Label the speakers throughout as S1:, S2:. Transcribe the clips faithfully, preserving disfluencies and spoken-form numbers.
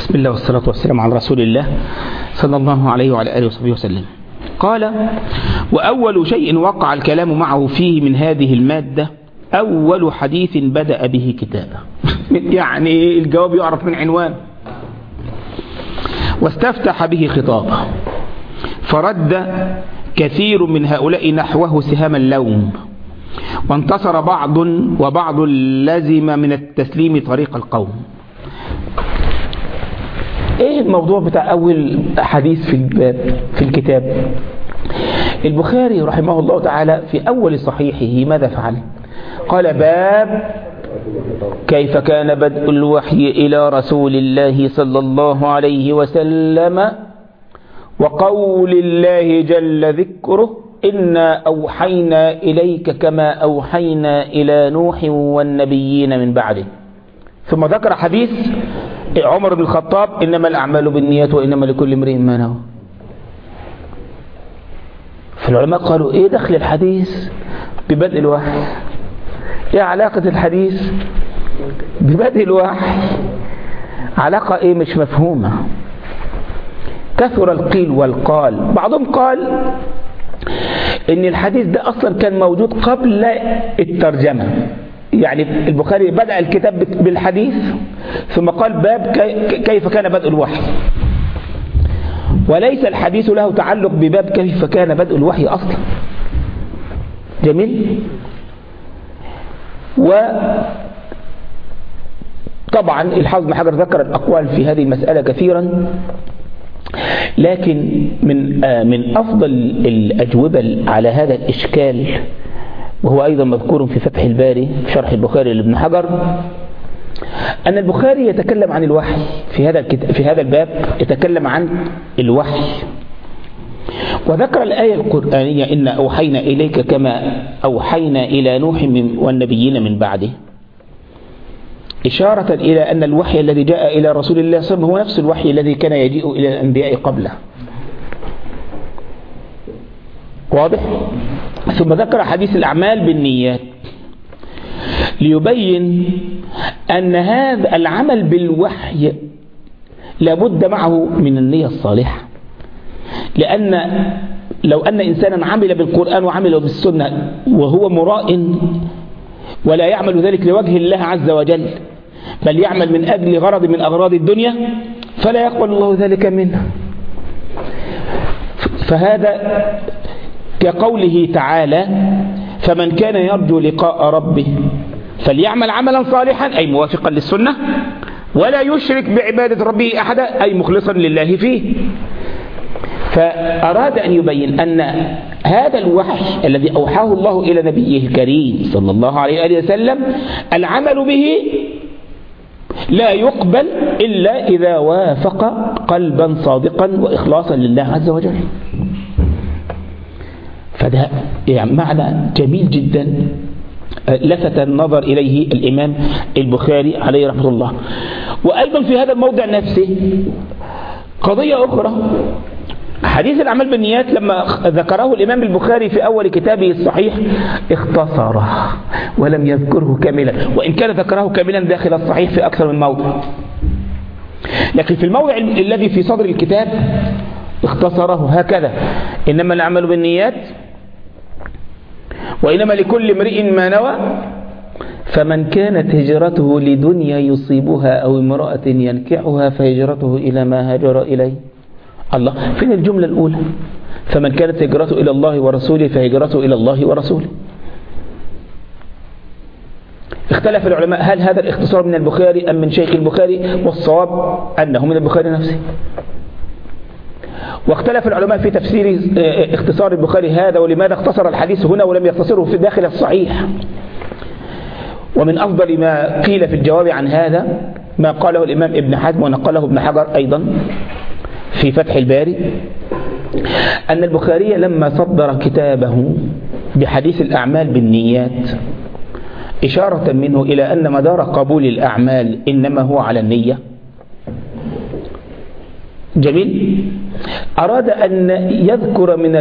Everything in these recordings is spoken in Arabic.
S1: بسم الله والصلاة والسلام على رسول الله صلى الله عليه وعلى آله وصحبه وسلم. قال: وأول شيء وقع الكلام معه فيه من هذه المادة أول حديث بدأ به كتابه. يعني الجواب يعرف من عنوان. واستفتح به خطابه، فرد كثير من هؤلاء نحوه سهام اللوم، وانتصر بعض وبعض لزم من التسليم طريق القوم. ايه الموضوع بتاع اول حديث في الباب في الكتاب؟ البخاري رحمه الله تعالى في اول صحيحه ماذا فعل؟ قال: باب كيف كان بدء الوحي الى رسول الله صلى الله عليه وسلم، وقول الله جل ذكره: إنا أوحينا إليك كما أوحينا إلى نوح والنبيين من بعده. ثم ذكر حديث عمر بن الخطاب: إنما الأعمال بالنيات وإنما لكل امرئ ما نوى. فالعلماء قالوا: إيه دخل الحديث ببدء الوحي؟ إيه علاقة الحديث ببدء الوحي؟ علاقة إيه مش مفهومة. كثر القيل والقال. بعضهم قال إن الحديث ده أصلا كان موجود قبل الترجمة، يعني البخاري بدأ الكتاب بالحديث ثم قال: باب كيف كان بدء الوحي، وليس الحديث له تعلق بباب كيف كان بدء الوحي أصلا. جميل. وطبعا الحافظ بن حجر ذكر الأقوال في هذه المسألة كثيرا، لكن من من أفضل الأجوبة على هذا الإشكال، وهو أيضا مذكور في فتح الباري في شرح البخاري لابن حجر، أن البخاري يتكلم عن الوحي في هذا في هذا الباب، يتكلم عن الوحي، وذكر الآية القرآنية: إنا أوحينا إليك كما أوحينا إلى نوح والنبيين من بعده، إشارة إلى أن الوحي الذي جاء إلى رسول الله صلى الله عليه وسلم هو نفس الوحي الذي كان يجيء إلى الأنبياء قبله. واضح؟ ثم ذكر حديث الأعمال بالنيات ليبين أن هذا العمل بالوحي لابد معه من النية الصالحة، لأن لو أن إنسانا عمل بالقرآن وعمل بالسنة وهو مراء ولا يعمل ذلك لوجه الله عز وجل، بل يعمل من أجل غرض من أغراض الدنيا، فلا يقبل الله ذلك منه. فهذا كقوله تعالى: فمن كان يرجو لقاء ربه فليعمل عملا صالحا، أي موافقا للسنة، ولا يشرك بعبادة ربه أحدا، أي مخلصا لله فيه. فأراد أن يبين أن هذا الوحي الذي أوحاه الله إلى نبيه الكريم صلى الله عليه وآله وسلم العمل به لا يقبل إلا إذا وافق قلبا صادقا وإخلاصا لله عز وجل. فده يعني معنى جميل جدا لفت النظر إليه الإمام البخاري عليه رحمة الله. وأيضا في هذا الموضع نفسه قضية أخرى، حديث الأعمال بالنيات لما ذكره الإمام البخاري في أول كتابه الصحيح اختصره ولم يذكره كاملا، وإن كان ذكره كاملا داخل الصحيح في أكثر من موضع، لكن في الموضع الذي في صدر الكتاب اختصره هكذا: إنما الأعمال بالنيات وإنما لكل امرئ ما نوى، فمن كانت هجرته لدنيا يصيبها أو امرأة ينكحها فهجرته إلى ما هاجر إليه. الله، فين الجملة الأولى؟ فمن كانت هجرته إلى الله ورسوله فهجرته إلى الله ورسوله. اختلف العلماء هل هذا الاختصار من البخاري أم من شيخ البخاري، والصواب أنه من البخاري نفسه. واختلف العلماء في تفسير اختصار البخاري هذا، ولماذا اختصر الحديث هنا ولم يختصره في داخل الصحيح. ومن أفضل ما قيل في الجواب عن هذا ما قاله الإمام ابن حزم ونقله ابن حجر أيضا في فتح الباري، أن البخاري لما صدر كتابه بحديث الأعمال بالنيات إشارة منه إلى أن مدار قبول الأعمال إنما هو على النية. جميل. أراد أن يذكر من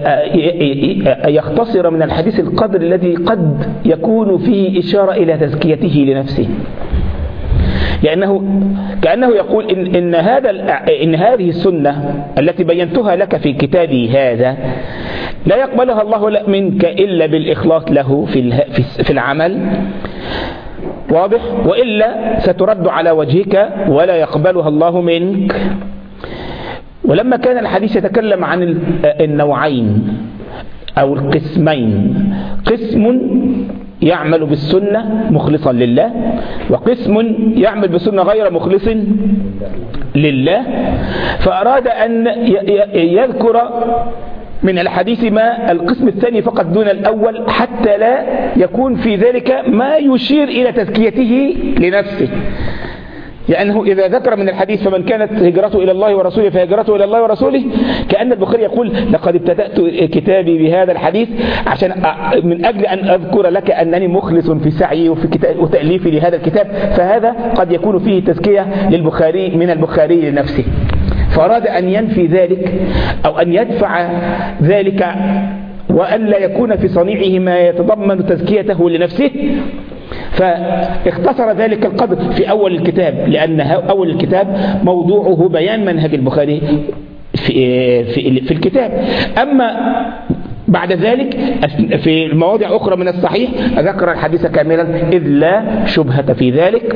S1: يختصر من الحديث القدر الذي قد يكون فيه إشارة إلى تزكيته لنفسه، لأنه كأنه يقول إن, إن, هذا إن هذه السنة التي بينتها لك في كتابي هذا لا يقبلها الله منك إلا بالإخلاص له في في العمل، واضح؟ وإلا سترد على وجهك ولا يقبلها الله منك. ولما كان الحديث يتكلم عن النوعين أو القسمين، قسم يعمل بالسنة مخلصا لله، وقسم يعمل بالسنة غير مخلص لله، فأراد أن يذكر من الحديث ما القسم الثاني فقط دون الأول، حتى لا يكون في ذلك ما يشير إلى تزكيته لنفسه. لأنه إذا ذكر من الحديث فمن كانت هجرته إلى الله ورسوله فهجرته إلى الله ورسوله، كأن البخاري يقول لقد ابتدأت كتابي بهذا الحديث عشان من أجل أن أذكر لك أنني مخلص في سعي وفي وتأليفي لهذا الكتاب، فهذا قد يكون فيه تزكية للبخاري من البخاري لنفسه، فأراد أن ينفي ذلك أو أن يدفع ذلك وأن لا يكون في صنيعه ما يتضمن تزكيته لنفسه، فاختصر ذلك القدر في أول الكتاب، لأن أول الكتاب موضوعه بيان منهج البخاري في, في, في الكتاب. أما بعد ذلك في المواضع أخرى من الصحيح ذكر الحديث كاملا، إذ لا شبهة في ذلك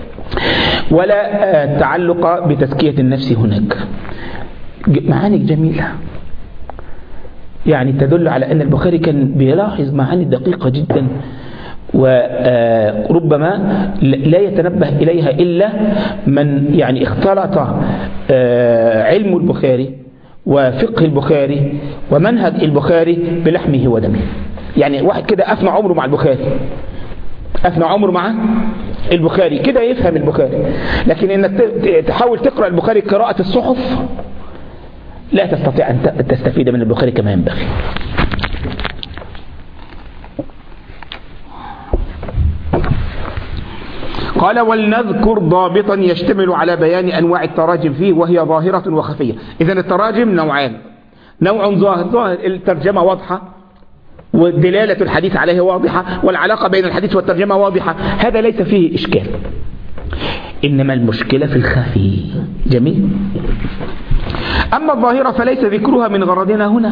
S1: ولا تعلق بتزكية النفس هناك. معاني جميلة يعني تدل على أن البخاري كان بيلاحظ معاني دقيقة جدا، وربما لا يتنبه إليها إلا من يعني اختلط علم البخاري وفقه البخاري ومنهج البخاري بلحمه ودمه. يعني واحد كده أفنى عمره مع البخاري، أفنى عمره مع البخاري كده يفهم البخاري، لكن إنك تحاول تقرأ البخاري قراءة الصحف لا تستطيع أن تستفيد من البخاري كما ينبغي. قال ولنذكر ضابطا يشتمل على بيان أنواع التراجم فيه وهي ظاهرة وخفية. إذن التراجم نوعان، نوع ظاهر، ظاهر الترجمة واضحة والدلالة الحديث عليه واضحة والعلاقة بين الحديث والترجمة واضحة، هذا ليس فيه إشكال. إنما المشكلة في الخفي. جميل. أما الظاهرة فليس ذكرها من غرضنا هنا،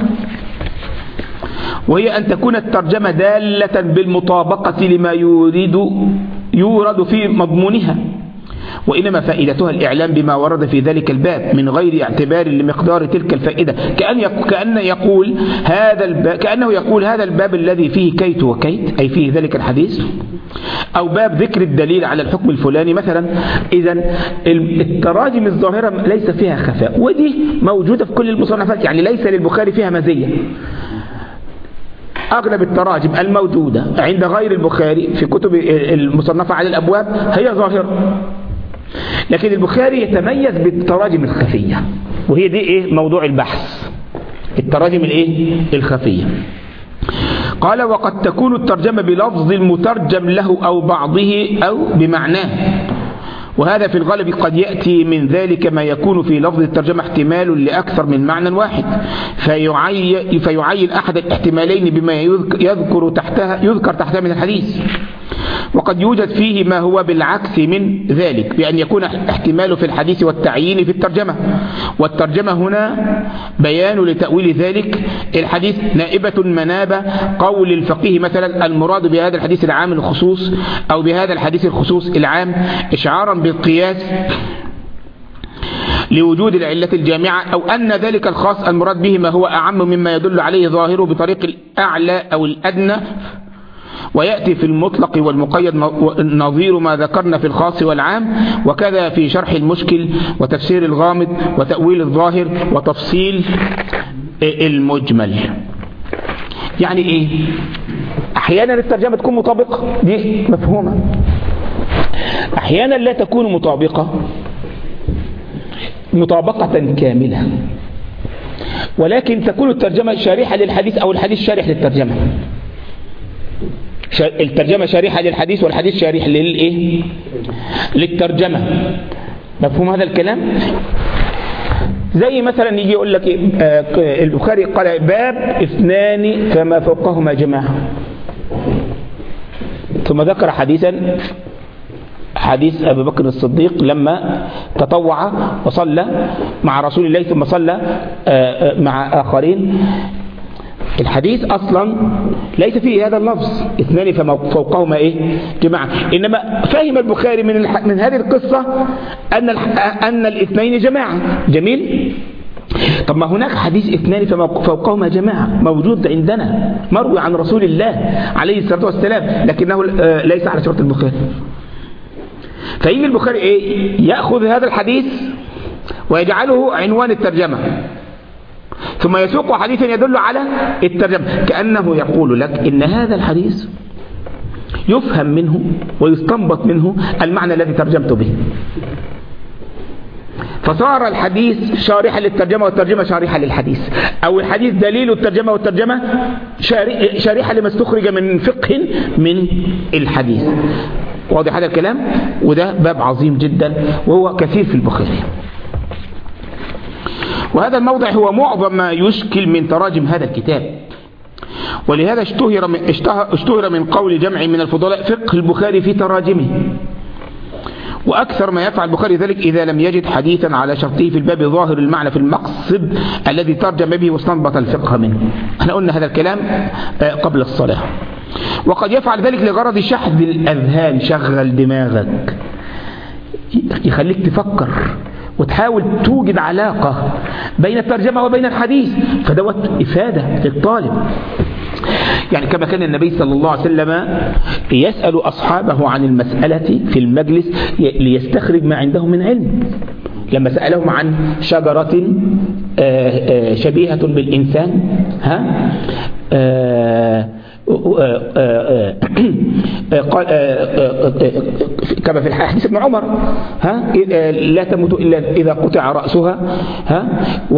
S1: وهي أن تكون الترجمة دالة بالمطابقة لما يريد يورد في مضمونها، وإنما فائدتها الإعلام بما ورد في ذلك الباب من غير اعتبار لمقدار تلك الفائدة، كأن كأن يقول هذا الباب كأنه يقول هذا الباب الذي فيه كيت وكيت، أي فيه ذلك الحديث، أو باب ذكر الدليل على الحكم الفلاني مثلا. إذن التراجم الظاهرة ليس فيها خفاء، ودي موجودة في كل المصنفات، يعني ليس للبخاري فيها مزية. أغلب التراجم الموجودة عند غير البخاري في كتب المصنفة على الأبواب هي ظاهرة، لكن البخاري يتميز بالتراجم الخفية، وهي دي إيه موضوع البحث، التراجم الإيه الخفية. قال وقد تكون الترجمة بلفظ المترجم له أو بعضه أو بمعناه، وهذا في الغالب قد يأتي من ذلك ما يكون في لفظ الترجمة احتمال لأكثر من معنى واحد، فيعين, فيعين أحد الاحتمالين بما يذكر تحتها يذكر تحتها من الحديث، وقد يوجد فيه ما هو بالعكس من ذلك، بأن يكون احتمال في الحديث والتعيين في الترجمة، والترجمة هنا بيان لتأويل ذلك الحديث نائبة منابة قول الفقيه مثلا المراد بهذا الحديث العام الخصوص، أو بهذا الحديث الخصوص العام، إشعارا بالقياس لوجود العلة الجامعة، أو أن ذلك الخاص المراد به ما هو أعم مما يدل عليه ظاهره بطريق الأعلى أو الأدنى. ويأتي في المطلق والمقيد نظير ما ذكرنا في الخاص والعام، وكذا في شرح المشكل وتفسير الغامض وتأويل الظاهر وتفصيل المجمل. يعني إيه؟ أحيانا الترجمة تكون مطابقة، دي مفهومة، أحيانا لا تكون مطابقة مطابقة كاملة، ولكن تكون الترجمة شارحة للحديث أو الحديث شارح للترجمة. الترجمة شارحة للحديث والحديث شارح للإيه؟ للترجمة. مفهوم هذا الكلام؟ زي مثلا يجي يقول لك إيه؟ آه البخاري قال باب اثنان فما فوقهما جماعة، ثم ذكر حديثا حديث أبي بكر الصديق لما تطوع وصلى مع رسول الله ثم صلى مع آخرين. الحديث أصلا ليس فيه هذا اللفظ اثنان فوقهما إيه جماعة، إنما فهم البخاري من من هذه القصة أن أن الاثنين جماعة. جميل. طب ما هناك حديث اثنان فوقهما جماعة موجود عندنا مروي عن رسول الله عليه الصلاة والسلام، لكنه ليس على شرط البخاري. فيجي البخاري إيه يأخذ هذا الحديث ويجعله عنوان الترجمة، ثم يسوق حديثا يدل على الترجمة، كأنه يقول لك إن هذا الحديث يفهم منه ويستنبط منه المعنى الذي ترجمت به، فصار الحديث شارحا للترجمة والترجمة شارحة للحديث، أو الحديث دليل الترجمة والترجمة شارحة لما استخرج من فقه من الحديث. واضح هذا الكلام؟ وده باب عظيم جدا وهو كثير في البخاري. وهذا الموضع هو معظم ما يشكل من تراجم هذا الكتاب، ولهذا اشتهر من, اشتهر من قول جمع من الفضلاء فقه البخاري في تراجمه. وأكثر ما يفعل البخاري ذلك إذا لم يجد حديثا على شرطه في الباب ظاهر المعنى في المقصد الذي ترجم به واستنبط الفقه منه. احنا قلنا هذا الكلام قبل الصلاة. وقد يفعل ذلك لغرض شحذ الأذهان، شغل دماغك، يخليك تفكر وتحاول توجد علاقة بين الترجمة وبين الحديث، فدوت إفادة للطالب. يعني كما كان النبي صلى الله عليه وسلم يسأل أصحابه عن المسألة في المجلس ليستخرج ما عنده من علم. لما سألهم عن شجرة شبيهة بالإنسان ها قال كما في الحديث ابن عمر ها لا تموت إلا إذا قطع رأسها ها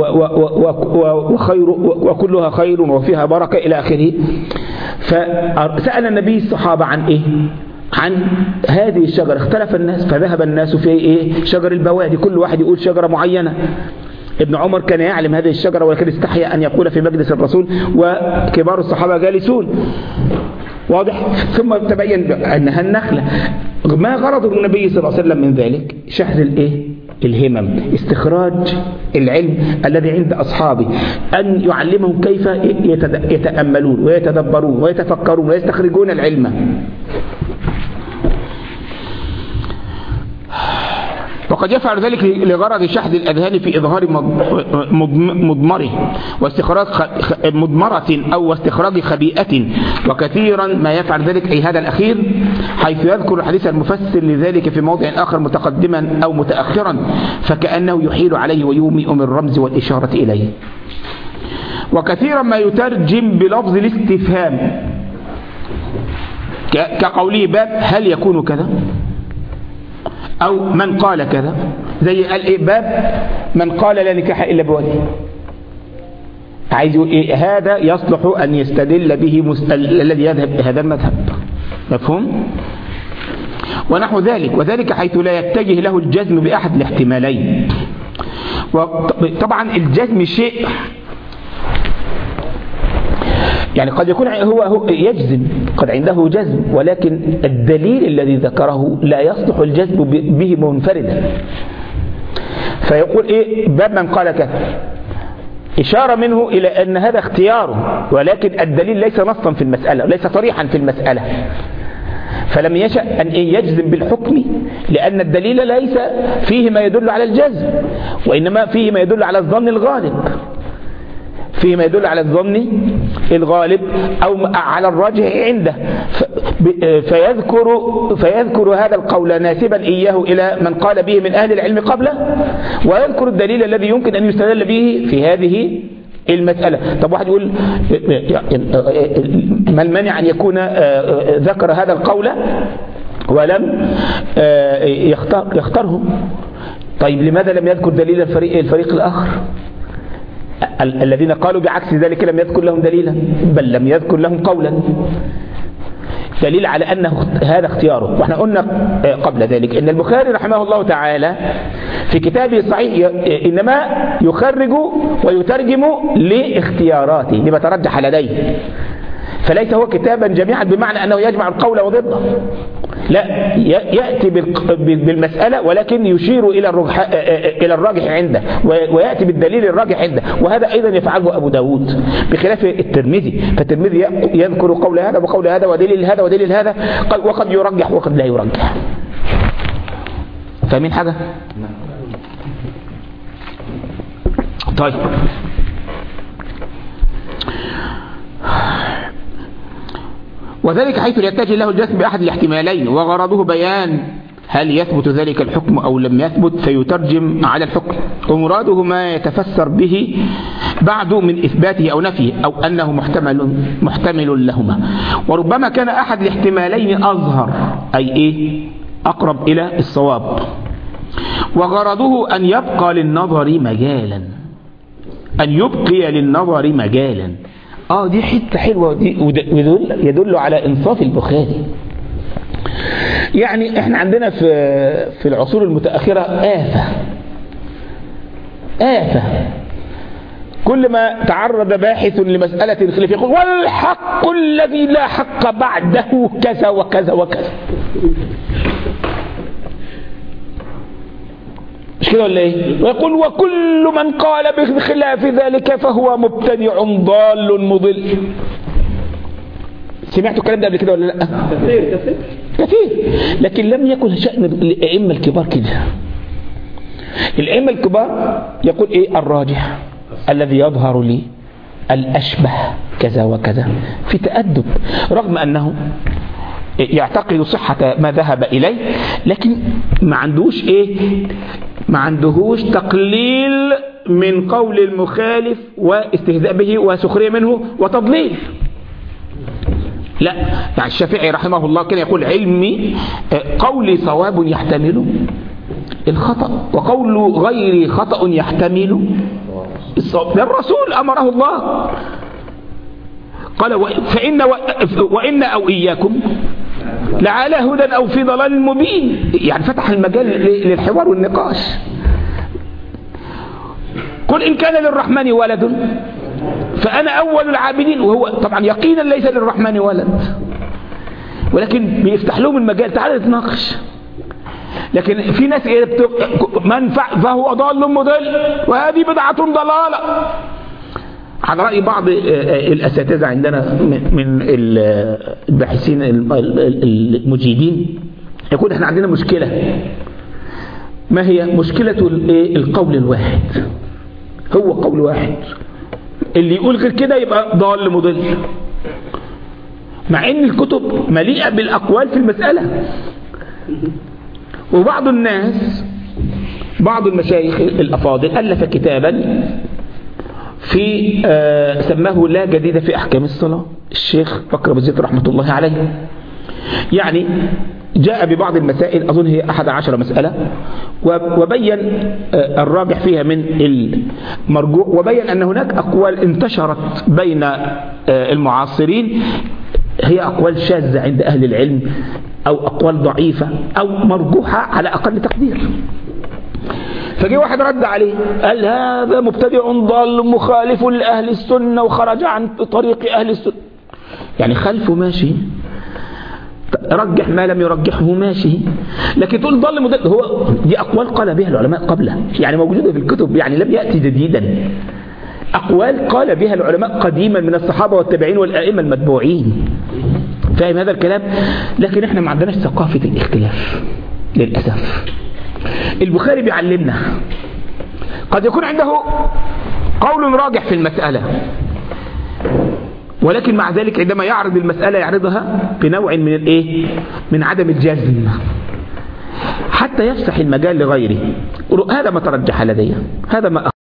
S1: وخير وكلها خير وفيها بركة إلى آخره. فسأل النبي الصحابة عن إيه؟ عن هذه الشجرة. اختلف الناس فذهب الناس في إيه؟ شجر البوادي، كل واحد يقول شجرة معينة. ابن عمر كان يعلم هذه الشجرة ولكن استحيا أن يقول في مجلس الرسول وكبار الصحابة جالسون. واضح؟ ثم تبين أنها النخلة. ما غرض النبي صلى الله عليه وسلم من ذلك؟ شحذ الإيه؟ الهمم، استخراج العلم الذي عند أصحابه، أن يعلمهم كيف يتأملون ويتدبرون ويتفكرون ويستخرجون العلم. وقد يفعل ذلك لغرض شحذ الأذهان في إظهار مضمره واستخراج مضمرة أو استخراج خبيئة. وكثيرا ما يفعل ذلك أي هذا الأخير، حيث يذكر الحديث المفسر لذلك في موضع آخر متقدما أو متأخرا، فكأنه يحيل عليه ويومئ من الرمز والإشارة إليه. وكثيرا ما يترجم بلفظ الاستفهام كقوله باب هل يكون كذا، أو من قال كذا، زي قال إيه باب من قال لا نكاح إلا بولي. عايز يقول إيه؟ هذا يصلح أن يستدل به مسأل الذي يذهب بهذا المذهب. مفهوم؟ ونحو ذلك، وذلك حيث لا يتجه له الجزم بأحد الاحتمالين. وطبعا الجزم شيء يعني قد يكون هو, هو يجزم، قد عنده جزم، ولكن الدليل الذي ذكره لا يصلح الجزم به منفردا. فيقول إيه باب من قال كذا، إشارة منه إلى أن هذا اختياره، ولكن الدليل ليس نصا في المسألة، ليس صريحا في المسألة، فلم يشأ أن يجزم بالحكم، لأن الدليل ليس فيه ما يدل على الجزم، وإنما فيه ما يدل على الظن الغالب، فيه ما يدل على الظن الغالب أو على الراجح عنده، فيذكر, فيذكر هذا القول ناسبا إياه إلى من قال به من أهل العلم قبله، ويذكر الدليل الذي يمكن أن يستدل به في هذه المسألة. طب واحد يقول ما المانع أن يكون ذكر هذا القول ولم يختار يختاره؟ طيب لماذا لم يذكر دليل الفريق, الفريق الآخر؟ الذين قالوا بعكس ذلك لم يذكر لهم دليلا، بل لم يذكر لهم قولا دليل على أنه هذا اختياره. واحنا قلنا قبل ذلك أن البخاري رحمه الله تعالى في كتابه الصحيح إنما يخرج ويترجم لاختياراته لما ترجح لديه، فليس هو كتابا جميعا بمعنى أنه يجمع القول وضده، لا، يأتي بالمسألة ولكن يشير إلى الرجح إلى الراجح عنده، ويأتي بالدليل الراجح عنده، وهذا أيضا يفعله أبو داود بخلاف الترمذي. فالترمذي يذكر قول هذا وقول هذا ودليل هذا ودليل هذا، وقد يرجح وقد لا يرجح. فاهمين حاجة؟ طيب، وذلك حيث يتجه له الجسم بأحد الاحتمالين، وغرضه بيان هل يثبت ذلك الحكم أو لم يثبت، فيترجم على الحكم، ومراده ما يتفسر به بعد من إثباته أو نفيه، أو أنه محتمل محتمل لهما. وربما كان أحد الاحتمالين أظهر، أي إيه؟ أقرب إلى الصواب. وغرضه أن يبقى للنظر مجالا، أن يبقي للنظر مجالا. آه دي حتة حلوة، دي يدل, يدل على إنصاف البخاري. يعني احنا عندنا في في العصور المتأخرة آفة آفة كل ما تعرض باحث لمسألة الخلاف يقول والحق الذي لا حق بعده كذا وكذا وكذا. مش كده ولا ايه؟ ويقول وكل من قال بخلاف ذلك فهو مبتدع ضال مضل. سمعتوا الكلام ده قبل كده ولا لا؟ كثير كثير كثير. لكن لم يكن شأن الأئمة الكبار كده. الأئمة الكبار يقول ايه؟ الراجح الذي يظهر لي، الأشبه كذا وكذا، في تأدب، رغم أنه يعتقد صحة ما ذهب إليه، لكن ما عندوش ايه؟ ما عندهوش تقليل من قول المخالف واستهزاء به وسخرية منه وتضليل. لا، يعني الشافعي رحمه الله كان يقول علمي قولي صواب يحتمل الخطأ، وقول غيري خطأ يحتمل الصواب. الرسول أمره الله قال فإن وإن أو إياكم لعلى هدى أو في ضلال مبين. يعني فتح المجال للحوار والنقاش. قل إن كان للرحمن ولد فأنا أول العابدين. وهو طبعا يقينا ليس للرحمن ولد، ولكن بيفتح لهم المجال، تعالى نتناقش. لكن في ناس من فهو ضال مضل وهذه بدعة ضلالة. على رأي بعض الأساتذة عندنا من الباحثين المجيدين يقول احنا عندنا مشكلة. ما هي مشكلة القول الواحد؟ هو قول واحد، اللي يقول غير كده يبقى ضال مضل، مع ان الكتب مليئة بالأقوال في المسألة. وبعض الناس، بعض المشايخ الأفاضل ألف كتابا في آه سماه لا جديد في أحكام الصلاة، الشيخ بكر أبو زيد رحمة الله عليه. يعني جاء ببعض المسائل، أظن هي أحد عشر مسألة، وبين آه الراجح فيها من المرجوع، وبين أن هناك أقوال انتشرت بين آه المعاصرين هي أقوال شاذة عند أهل العلم، أو أقوال ضعيفة أو مرجوحة على أقل تقدير. فجي واحد رد عليه قال هذا مبتدع ضال مخالف لأهل السنة وخرج عن طريق أهل السنة. يعني خلفه ماشي، رجح ما لم يرجحه ماشي، لكن تقول ضال مضل. هو دي أقوال قال بها العلماء قبله، يعني موجودة في الكتب، يعني لم يأتي جديدا. أقوال قال بها العلماء قديما من الصحابة والتابعين والأئمة المتبوعين. فاهم هذا الكلام؟ لكن احنا ما عندناش ثقافة الاختلاف للأسف. البخاري بيعلمنا قد يكون عنده قول راجح في المسألة، ولكن مع ذلك عندما يعرض المسألة يعرضها بنوع من الايه؟ من عدم الجزم، حتى يفسح المجال لغيره. هذا ما ترجح لدي، هذا ما